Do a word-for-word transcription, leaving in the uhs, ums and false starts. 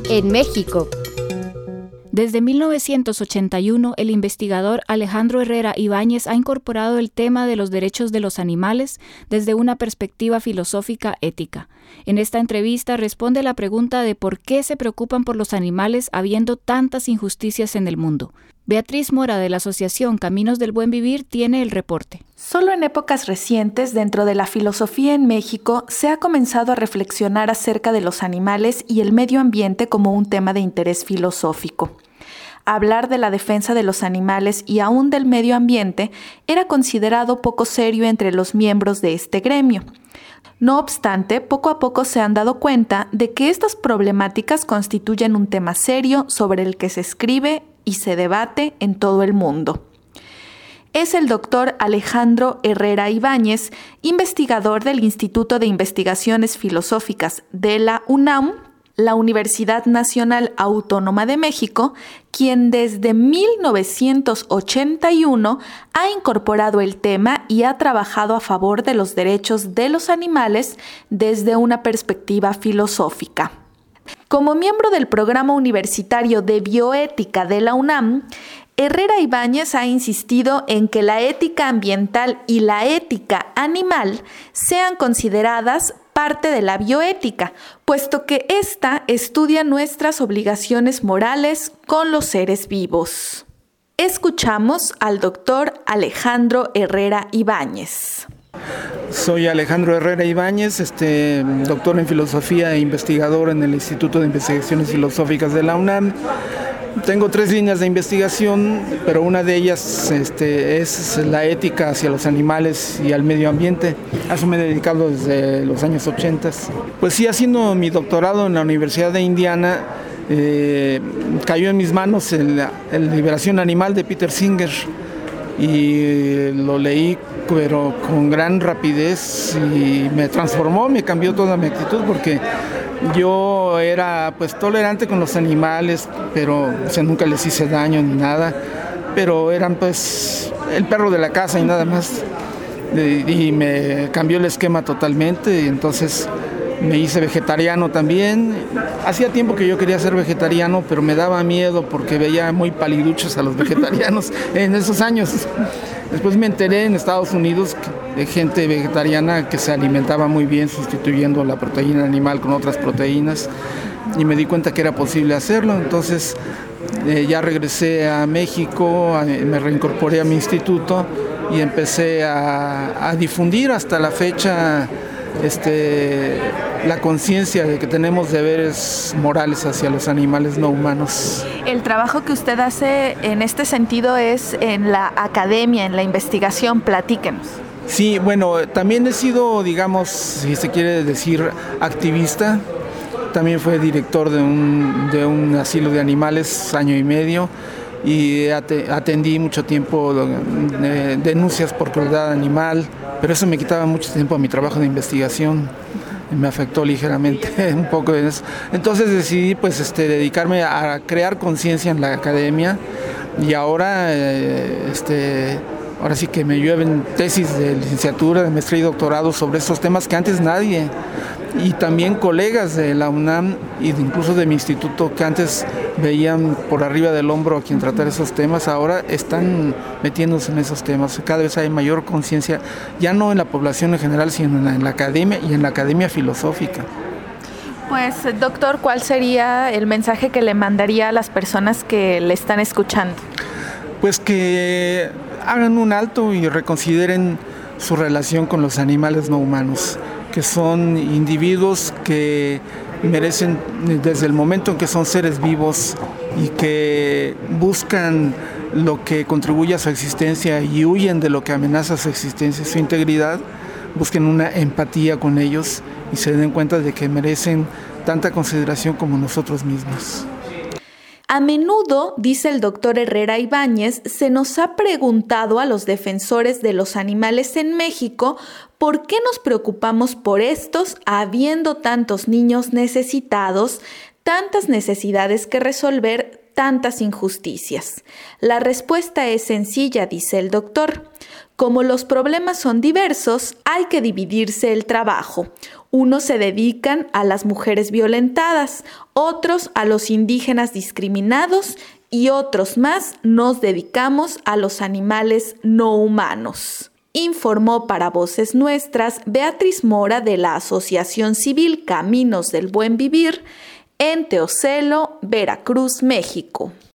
en México. Desde mil novecientos ochenta y uno, el investigador Alejandro Herrera Ibáñez ha incorporado el tema de los derechos de los animales desde una perspectiva filosófica ética. En esta entrevista responde la pregunta de por qué se preocupan por los animales habiendo tantas injusticias en el mundo. Beatriz Mora, de la Asociación Caminos del Buen Vivir, tiene el reporte. Solo en épocas recientes, dentro de la filosofía en México, se ha comenzado a reflexionar acerca de los animales y el medio ambiente como un tema de interés filosófico. Hablar de la defensa de los animales y aún del medio ambiente era considerado poco serio entre los miembros de este gremio. No obstante, poco a poco se han dado cuenta de que estas problemáticas constituyen un tema serio sobre el que se escribe y se debate en todo el mundo. Es el doctor Alejandro Herrera Ibáñez, investigador del Instituto de Investigaciones Filosóficas de la UNAM, la Universidad Nacional Autónoma de México, quien desde mil novecientos ochenta y uno ha incorporado el tema y ha trabajado a favor de los derechos de los animales desde una perspectiva filosófica. Como miembro del Programa Universitario de Bioética de la UNAM, Herrera Ibáñez ha insistido en que la ética ambiental y la ética animal sean consideradas parte de la bioética, puesto que ésta estudia nuestras obligaciones morales con los seres vivos. Escuchamos al doctor Alejandro Herrera Ibáñez. Soy Alejandro Herrera Ibáñez, este, doctor en filosofía e investigador en el Instituto de Investigaciones Filosóficas de la UNAM. Tengo tres líneas de investigación, pero una de ellas este, es la ética hacia los animales y al medio ambiente. A eso me he dedicado desde los años ochenta. Pues sí, haciendo mi doctorado en la Universidad de Indiana, eh, cayó en mis manos el, el Liberación Animal de Peter Singer y lo leí pero con gran rapidez y me transformó, me cambió toda mi actitud porque yo era pues tolerante con los animales, pero o sea, nunca les hice daño ni nada, pero eran pues el perro de la casa y nada más. Y me cambió el esquema totalmente y entonces me hice vegetariano también. Hacía tiempo que yo quería ser vegetariano, pero me daba miedo porque veía muy paliduchos a los vegetarianos en esos años. Después me enteré en Estados Unidos de gente vegetariana que se alimentaba muy bien sustituyendo la proteína animal con otras proteínas y me di cuenta que era posible hacerlo. Entonces eh, ya regresé a México, a, me reincorporé a mi instituto y empecé a, a difundir hasta la fecha este, la conciencia de que tenemos deberes morales hacia los animales no humanos. El trabajo que usted hace en este sentido es en la academia, en la investigación. Platíquenos. Sí, bueno, también he sido, digamos, si se quiere decir, activista. También fui director de un, de un asilo de animales año y medio y atendí mucho tiempo eh, denuncias por crueldad animal, pero eso me quitaba mucho tiempo a mi trabajo de investigación. Me afectó ligeramente un poco de eso. Entonces decidí pues este, dedicarme a crear conciencia en la academia y ahora, eh, este, ahora sí que me llueven tesis de licenciatura, de maestría y doctorado sobre estos temas que antes nadie, y también colegas de la UNAM y incluso de mi instituto que antes veían por arriba del hombro a quien tratar esos temas, ahora están metiéndose en esos temas. Cada vez hay mayor conciencia, ya no en la población en general, sino en la, en la academia y en la academia filosófica. Pues, doctor, ¿cuál sería el mensaje que le mandaría a las personas que le están escuchando? Pues que hagan un alto y reconsideren su relación con los animales no humanos, que son individuos que merecen desde el momento en que son seres vivos y que buscan lo que contribuye a su existencia y huyen de lo que amenaza su existencia, su integridad, busquen una empatía con ellos y se den cuenta de que merecen tanta consideración como nosotros mismos. A menudo, dice el doctor Herrera Ibáñez, se nos ha preguntado a los defensores de los animales en México por qué nos preocupamos por estos habiendo tantos niños necesitados, tantas necesidades que resolver, tantas injusticias. La respuesta es sencilla, dice el doctor. Como los problemas son diversos, hay que dividirse el trabajo. Unos se dedican a las mujeres violentadas, otros a los indígenas discriminados y otros más nos dedicamos a los animales no humanos. Informó para Voces Nuestras Beatriz Mora de la Asociación Civil Caminos del Buen Vivir en Teocelo, Veracruz, México.